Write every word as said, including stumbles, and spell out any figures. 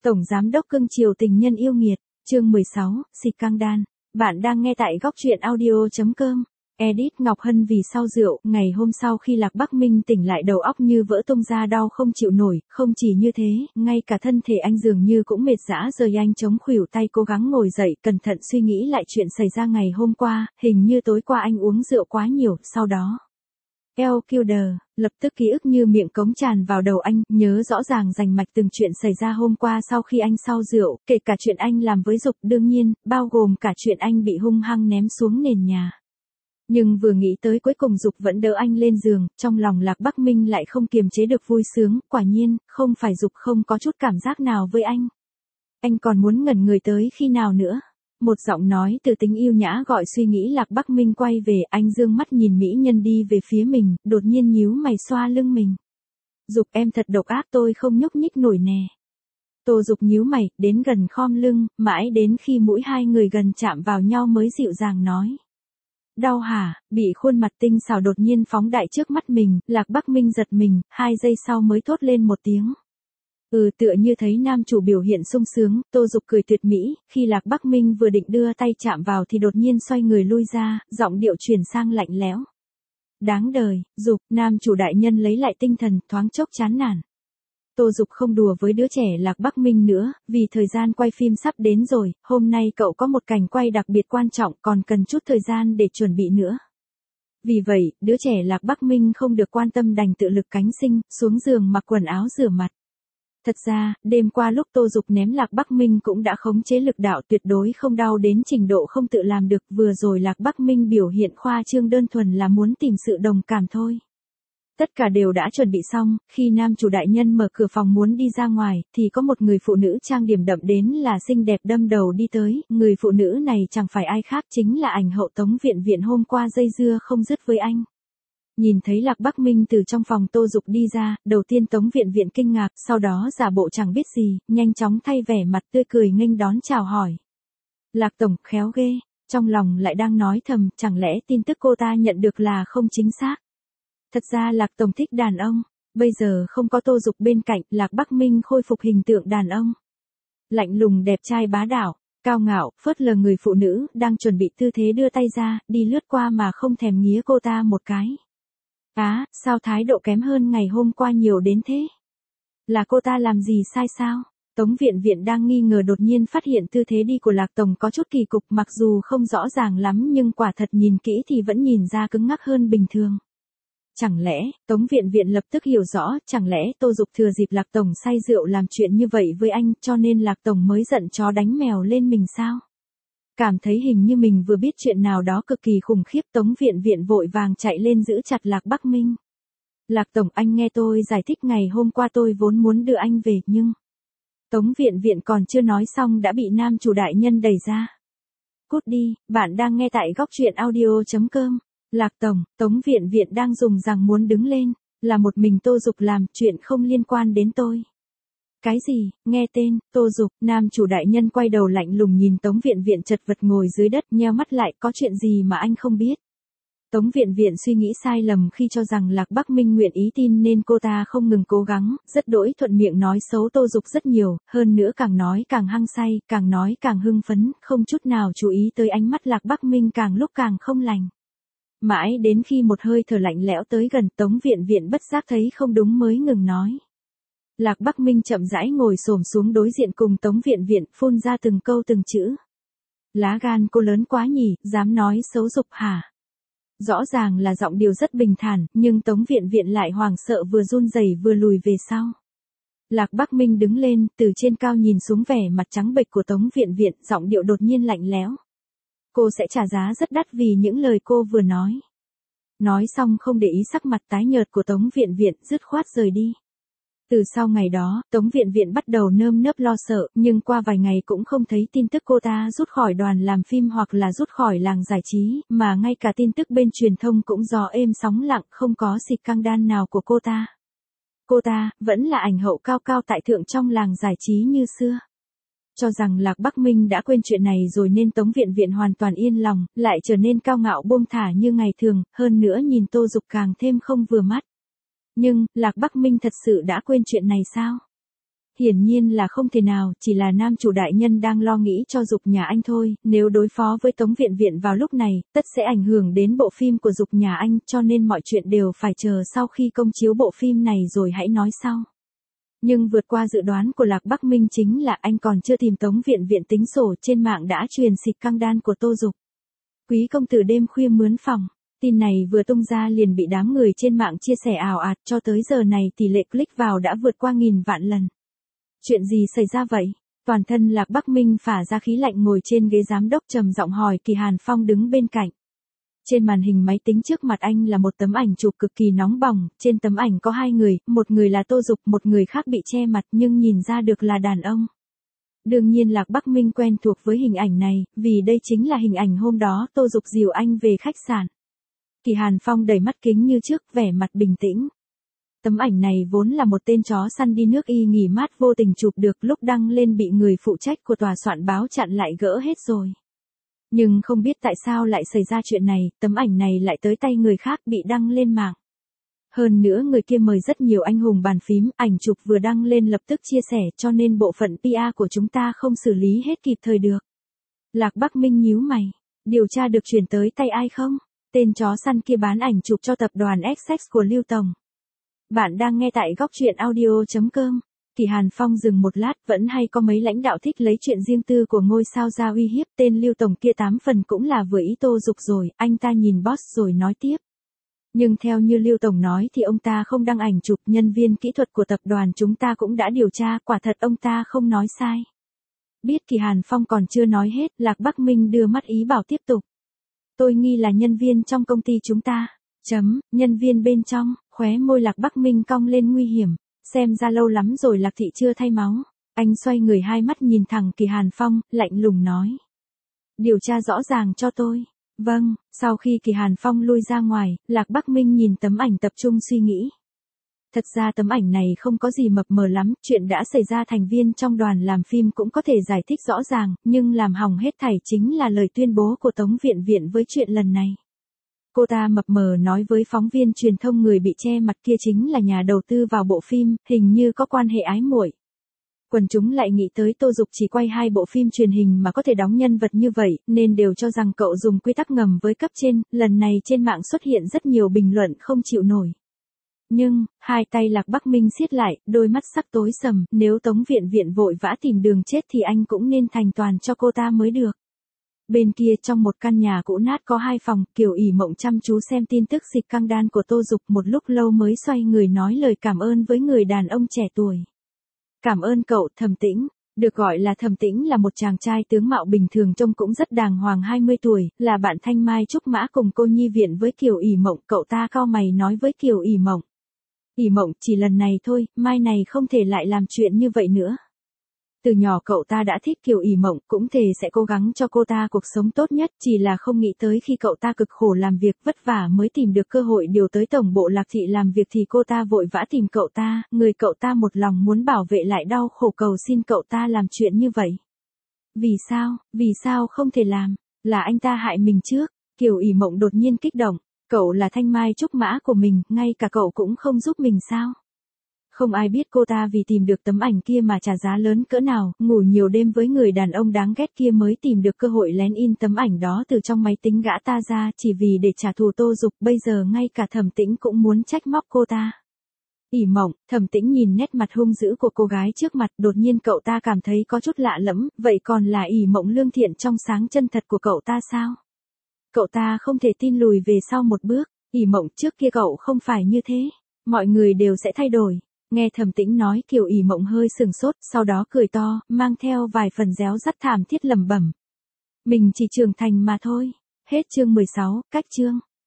Tổng Giám đốc cưng chiều tình nhân yêu nghiệt, chương mười sáu, xịt căng đan. Bạn đang nghe tại góc truyện audio chấm com. Edit Ngọc Hân vì sau rượu, ngày hôm sau khi Lạc Bắc Minh tỉnh lại đầu óc như vỡ tung ra đau không chịu nổi, không chỉ như thế, ngay cả thân thể anh dường như cũng mệt rã rời anh chống khuỷu tay cố gắng ngồi dậy, cẩn thận suy nghĩ lại chuyện xảy ra ngày hôm qua, hình như tối qua anh uống rượu quá nhiều, sau đó. El Kildare, lập tức ký ức như miệng cống tràn vào đầu anh, nhớ rõ ràng rành mạch từng chuyện xảy ra hôm qua sau khi anh sau rượu, kể cả chuyện anh làm với Dục đương nhiên, bao gồm cả chuyện anh bị hung hăng ném xuống nền nhà. Nhưng vừa nghĩ tới cuối cùng Dục vẫn đỡ anh lên giường, trong lòng Lạc Bắc Minh lại không kiềm chế được vui sướng, quả nhiên, không phải Dục không có chút cảm giác nào với anh. Anh còn muốn ngẩn người tới khi nào nữa? Một giọng nói từ tính yêu nhã gọi suy nghĩ Lạc Bắc Minh quay về, anh dương mắt nhìn mỹ nhân đi về phía mình, đột nhiên nhíu mày xoa lưng mình. Dục em thật độc ác, tôi không nhúc nhích nổi nè. Tô Dục nhíu mày, đến gần khom lưng, mãi đến khi mũi hai người gần chạm vào nhau mới dịu dàng nói. Đau hả? Bị khuôn mặt tinh xảo đột nhiên phóng đại trước mắt mình, Lạc Bắc Minh giật mình, hai giây sau mới thốt lên một tiếng. Ừ, tựa như thấy nam chủ biểu hiện sung sướng, Tô Dục cười tuyệt mỹ, khi Lạc Bắc Minh vừa định đưa tay chạm vào thì đột nhiên xoay người lui ra, giọng điệu chuyển sang lạnh lẽo. Đáng đời, Dục, nam chủ đại nhân lấy lại tinh thần, thoáng chốc chán nản. Tô Dục không đùa với đứa trẻ Lạc Bắc Minh nữa, vì thời gian quay phim sắp đến rồi, hôm nay cậu có một cảnh quay đặc biệt quan trọng, còn cần chút thời gian để chuẩn bị nữa. Vì vậy, đứa trẻ Lạc Bắc Minh không được quan tâm đành tự lực cánh sinh, xuống giường mặc quần áo rửa mặt. Thật ra, đêm qua lúc Tô Dục ném Lạc Bắc Minh cũng đã khống chế lực đạo tuyệt đối không đau đến trình độ không tự làm được, vừa rồi Lạc Bắc Minh biểu hiện khoa trương đơn thuần là muốn tìm sự đồng cảm thôi. Tất cả đều đã chuẩn bị xong, khi nam chủ đại nhân mở cửa phòng muốn đi ra ngoài, thì có một người phụ nữ trang điểm đậm đến là xinh đẹp đâm đầu đi tới, người phụ nữ này chẳng phải ai khác chính là ảnh hậu Tống Viện Viện hôm qua dây dưa không dứt với anh. Nhìn thấy Lạc Bắc Minh từ trong phòng Tô Dục đi ra, đầu tiên Tống Viện Viện kinh ngạc, sau đó giả bộ chẳng biết gì, nhanh chóng thay vẻ mặt tươi cười nghênh đón chào hỏi. Lạc tổng, khéo ghê, trong lòng lại đang nói thầm, chẳng lẽ tin tức cô ta nhận được là không chính xác. Thật ra Lạc tổng thích đàn ông, bây giờ không có Tô Dục bên cạnh, Lạc Bắc Minh khôi phục hình tượng đàn ông. Lạnh lùng đẹp trai bá đạo, cao ngạo, phớt lờ người phụ nữ, đang chuẩn bị tư thế đưa tay ra, đi lướt qua mà không thèm nghía cô ta một cái. Á, sao thái độ kém hơn ngày hôm qua nhiều đến thế? Là cô ta làm gì sai sao? Tống Viện Viện đang nghi ngờ đột nhiên phát hiện tư thế đi của Lạc tổng có chút kỳ cục, mặc dù không rõ ràng lắm nhưng quả thật nhìn kỹ thì vẫn nhìn ra cứng ngắc hơn bình thường. Chẳng lẽ, Tống Viện Viện lập tức hiểu rõ, chẳng lẽ Tô Dục thừa dịp Lạc tổng say rượu làm chuyện như vậy với anh, cho nên Lạc tổng mới giận chó đánh mèo lên mình sao? Cảm thấy hình như mình vừa biết chuyện nào đó cực kỳ khủng khiếp, Tống Viện Viện vội vàng chạy lên giữ chặt Lạc Bắc Minh. Lạc tổng, anh nghe tôi giải thích, ngày hôm qua tôi vốn muốn đưa anh về, nhưng... Tống Viện Viện còn chưa nói xong đã bị nam chủ đại nhân đẩy ra. Cút đi, bạn đang nghe tại góc truyện audio chấm com. Lạc tổng, Tống Viện Viện đang dùng rằng muốn đứng lên, là một mình Tô Dục làm, chuyện không liên quan đến tôi. Cái gì? Nghe tên, Tô Dục, nam chủ đại nhân quay đầu lạnh lùng nhìn Tống Viện Viện chật vật ngồi dưới đất, nheo mắt lại, có chuyện gì mà anh không biết? Tống Viện Viện suy nghĩ sai lầm khi cho rằng Lạc Bắc Minh nguyện ý tin nên cô ta không ngừng cố gắng, rất đỗi thuận miệng nói xấu Tô Dục rất nhiều, hơn nữa càng nói càng hăng say, càng nói càng hưng phấn, không chút nào chú ý tới ánh mắt Lạc Bắc Minh càng lúc càng không lành. Mãi đến khi một hơi thở lạnh lẽo tới gần, Tống Viện Viện bất giác thấy không đúng mới ngừng nói. Lạc Bắc Minh chậm rãi ngồi xổm xuống đối diện cùng Tống Viện Viện, phun ra từng câu từng chữ. Lá gan cô lớn quá nhỉ, dám nói xấu Dục hả? Rõ ràng là giọng điệu rất bình thản, nhưng Tống Viện Viện lại hoảng sợ vừa run rẩy vừa lùi về sau. Lạc Bắc Minh đứng lên, từ trên cao nhìn xuống vẻ mặt trắng bệch của Tống Viện Viện, giọng điệu đột nhiên lạnh lẽo. Cô sẽ trả giá rất đắt vì những lời cô vừa nói. Nói xong không để ý sắc mặt tái nhợt của Tống Viện Viện, dứt khoát rời đi. Từ sau ngày đó, Tống Viện Viện bắt đầu nơm nớp lo sợ, nhưng qua vài ngày cũng không thấy tin tức cô ta rút khỏi đoàn làm phim hoặc là rút khỏi làng giải trí, mà ngay cả tin tức bên truyền thông cũng gió êm sóng lặng, không có xịt căng đan nào của cô ta. Cô ta, vẫn là ảnh hậu cao cao tại thượng trong làng giải trí như xưa. Cho rằng Lạc Bắc Minh đã quên chuyện này rồi nên Tống Viện Viện hoàn toàn yên lòng, lại trở nên cao ngạo buông thả như ngày thường, hơn nữa nhìn Tô Dục càng thêm không vừa mắt. Nhưng, Lạc Bắc Minh thật sự đã quên chuyện này sao? Hiển nhiên là không thể nào, chỉ là nam chủ đại nhân đang lo nghĩ cho Dục nhà anh thôi, nếu đối phó với Tống Viện Viện vào lúc này, tất sẽ ảnh hưởng đến bộ phim của Dục nhà anh, cho nên mọi chuyện đều phải chờ sau khi công chiếu bộ phim này rồi hãy nói sau. Nhưng vượt qua dự đoán của Lạc Bắc Minh chính là anh còn chưa tìm Tống Viện Viện tính sổ, trên mạng đã truyền xịt căng đan của Tô Dục. Quý công tử đêm khuya mướn phòng. Tin này vừa tung ra liền bị đám người trên mạng chia sẻ ào ạt, cho tới giờ này tỷ lệ click vào đã vượt qua nghìn vạn lần. Chuyện gì xảy ra vậy? Toàn thân Lạc Bắc Minh phả ra khí lạnh ngồi trên ghế giám đốc trầm giọng hỏi Kỳ Hàn Phong đứng bên cạnh. Trên màn hình máy tính trước mặt anh là một tấm ảnh chụp cực kỳ nóng bỏng, trên tấm ảnh có hai người, một người là Tô Dục, một người khác bị che mặt nhưng nhìn ra được là đàn ông. Đương nhiên Lạc Bắc Minh quen thuộc với hình ảnh này, vì đây chính là hình ảnh hôm đó Tô Dục dìu anh về khách sạn. Kỳ Hàn Phong đẩy mắt kính như trước, vẻ mặt bình tĩnh. Tấm ảnh này vốn là một tên chó săn đi nước y nghỉ mát vô tình chụp được, lúc đăng lên bị người phụ trách của tòa soạn báo chặn lại gỡ hết rồi. Nhưng không biết tại sao lại xảy ra chuyện này, tấm ảnh này lại tới tay người khác bị đăng lên mạng. Hơn nữa người kia mời rất nhiều anh hùng bàn phím, ảnh chụp vừa đăng lên lập tức chia sẻ, cho nên bộ phận pê e của chúng ta không xử lý hết kịp thời được. Lạc Bắc Minh nhíu mày, điều tra được chuyển tới tay ai không? Tên chó săn kia bán ảnh chụp cho tập đoàn Essex của Lưu Tổng. Bạn đang nghe tại góc truyện audio chấm com. Kỳ Hàn Phong dừng một lát, vẫn hay có mấy lãnh đạo thích lấy chuyện riêng tư của ngôi sao ra uy hiếp, tên Lưu Tổng kia tám phần cũng là vừa ý Tô Dục rồi, anh ta nhìn boss rồi nói tiếp. Nhưng theo như Lưu Tổng nói thì ông ta không đăng ảnh chụp, nhân viên kỹ thuật của tập đoàn chúng ta cũng đã điều tra, quả thật ông ta không nói sai. Biết Kỳ Hàn Phong còn chưa nói hết, Lạc Bắc Minh đưa mắt ý bảo tiếp tục. Tôi nghi là nhân viên trong công ty chúng ta. Chấm, nhân viên bên trong, khóe môi Lạc Bắc Minh cong lên nguy hiểm. Xem ra lâu lắm rồi Lạc Thị chưa thay máu. Anh xoay người hai mắt nhìn thẳng Kỳ Hàn Phong, lạnh lùng nói. Điều tra rõ ràng cho tôi. Vâng, sau khi Kỳ Hàn Phong lui ra ngoài, Lạc Bắc Minh nhìn tấm ảnh tập trung suy nghĩ. Thật ra tấm ảnh này không có gì mập mờ lắm, chuyện đã xảy ra thành viên trong đoàn làm phim cũng có thể giải thích rõ ràng, nhưng làm hỏng hết thảy chính là lời tuyên bố của Tống Viện Viện với chuyện lần này. Cô ta mập mờ nói với phóng viên truyền thông người bị che mặt kia chính là nhà đầu tư vào bộ phim, hình như có quan hệ ái muội. Quần chúng lại nghĩ tới Tô Dục chỉ quay hai bộ phim truyền hình mà có thể đóng nhân vật như vậy, nên đều cho rằng cậu dùng quy tắc ngầm với cấp trên, lần này trên mạng xuất hiện rất nhiều bình luận không chịu nổi. Nhưng, hai tay Lạc Bắc Minh siết lại, đôi mắt sắc tối sầm, nếu Tống Viện Viện vội vã tìm đường chết thì anh cũng nên thành toàn cho cô ta mới được. Bên kia trong một căn nhà cũ nát có hai phòng, Kiều ỉ Mộng chăm chú xem tin tức dịch căng đan của Tô Dục, một lúc lâu mới xoay người nói lời cảm ơn với người đàn ông trẻ tuổi. Cảm ơn cậu, Thẩm Tĩnh. Được gọi là Thẩm Tĩnh là một chàng trai tướng mạo bình thường, trông cũng rất đàng hoàng, hai mươi tuổi, là bạn Thanh Mai Trúc Mã cùng cô nhi viện với Kiều ỉ Mộng. Cậu ta cau mày nói với Kiều ỉ Mộng. ỉ Mộng, chỉ lần này thôi, mai này không thể lại làm chuyện như vậy nữa. Từ nhỏ cậu ta đã thích Kiều ỉ Mộng, cũng thề sẽ cố gắng cho cô ta cuộc sống tốt nhất, chỉ là không nghĩ tới khi cậu ta cực khổ làm việc vất vả mới tìm được cơ hội điều tới tổng bộ Lạc Thị làm việc thì cô ta vội vã tìm cậu ta, người cậu ta một lòng muốn bảo vệ lại đau khổ cầu xin cậu ta làm chuyện như vậy. Vì sao, vì sao không thể làm, là anh ta hại mình trước. Kiều ỉ Mộng đột nhiên kích động, cậu là Thanh Mai Trúc Mã của mình, ngay cả cậu cũng không giúp mình sao? Không ai biết cô ta vì tìm được tấm ảnh kia mà trả giá lớn cỡ nào, ngủ nhiều đêm với người đàn ông đáng ghét kia mới tìm được cơ hội lén in tấm ảnh đó từ trong máy tính gã ta ra, chỉ vì để trả thù Tô Dục. Bây giờ ngay cả Thẩm Tĩnh cũng muốn trách móc cô ta. ỉ Mộng, Thẩm Tĩnh nhìn nét mặt hung dữ của cô gái trước mặt, đột nhiên cậu ta cảm thấy có chút lạ lẫm, vậy còn là ỉ Mộng lương thiện trong sáng chân thật của cậu ta sao? Cậu ta không thể tin lùi về sau một bước. ỉ Mộng, trước kia cậu không phải như thế, mọi người đều sẽ thay đổi. Nghe Thẩm Tĩnh nói, Kiều ỉ Mộng hơi sừng sốt, sau đó cười to, mang theo vài phần réo rắt thảm thiết lẩm bẩm. Mình chỉ trưởng thành mà thôi. Hết chương mười sáu, cách chương.